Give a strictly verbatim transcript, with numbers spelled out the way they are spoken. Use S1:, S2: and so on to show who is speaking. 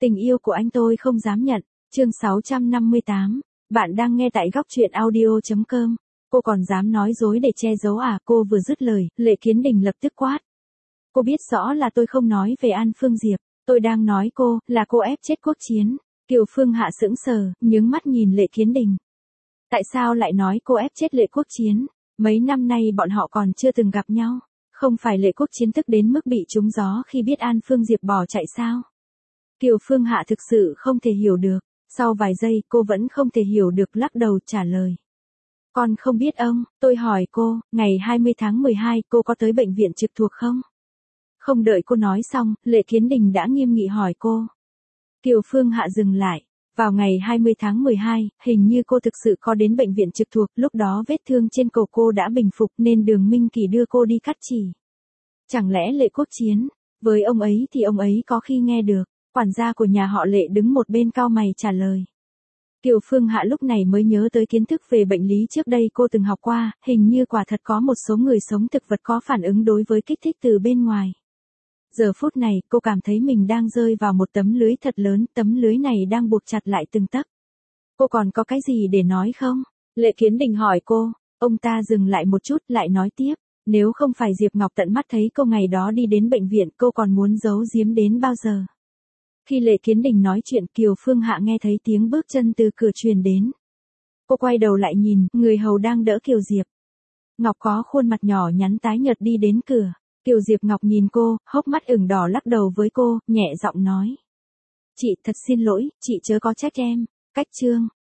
S1: Tình yêu của anh tôi không dám nhận. Chương sáu trăm năm mươi tám. Bạn đang nghe tại góc truyện audio chấm com. Cô còn dám nói dối để che giấu à? Cô vừa dứt lời, Lệ Kiến Đình lập tức quát. Cô biết rõ là tôi không nói về An Phương Diệp. Tôi đang nói cô, là cô ép chết Quốc Chiến. Kiều Phương Hạ sững sờ, nhướng mắt nhìn Lệ Kiến Đình. Tại sao lại nói cô ép chết Lệ Quốc Chiến? Mấy năm nay bọn họ còn chưa từng gặp nhau. Không phải Lệ Quốc Chiến tức đến mức bị trúng gió khi biết An Phương Diệp bỏ chạy sao? Kiều Phương Hạ thực sự không thể hiểu được. Sau vài giây cô vẫn không thể hiểu được, lắc đầu trả lời. Con không biết ông, tôi hỏi cô, ngày hai mươi tháng mười hai cô có tới bệnh viện trực thuộc không? Không đợi cô nói xong, Lệ Kiến Đình đã nghiêm nghị hỏi cô. Kiều Phương Hạ dừng lại. Vào ngày hai mươi tháng mười hai, hình như cô thực sự có đến bệnh viện trực thuộc, lúc đó vết thương trên cổ cô đã bình phục nên Đường Minh Kỳ đưa cô đi cắt chỉ. Chẳng lẽ Lệ Quốc Chiến, với ông ấy thì ông ấy có khi nghe được. Quản gia của nhà họ Lệ đứng một bên cau mày trả lời. Kiều Phương Hạ lúc này mới nhớ tới kiến thức về bệnh lý trước đây cô từng học qua, hình như quả thật có một số người sống thực vật có phản ứng đối với kích thích từ bên ngoài. Giờ phút này, cô cảm thấy mình đang rơi vào một tấm lưới thật lớn, tấm lưới này đang buộc chặt lại từng tấc. Cô còn có cái gì để nói không? Lệ Kiến Đình hỏi cô. Ông ta dừng lại một chút lại nói tiếp. Nếu không phải Diệp Ngọc tận mắt thấy cô ngày đó đi đến bệnh viện, cô còn muốn giấu giếm đến bao giờ? Khi Lệ Kiến Đình nói chuyện, Kiều Phương Hạ nghe thấy tiếng bước chân từ cửa truyền đến. Cô quay đầu lại nhìn, người hầu đang đỡ Kiều Diệp Ngọc có khuôn mặt nhỏ nhắn tái nhợt đi đến cửa. Kiều Diệp Ngọc nhìn cô, hốc mắt ửng đỏ lắc đầu với cô, nhẹ giọng nói. Chị thật xin lỗi, chị chớ có trách em. Cách chương.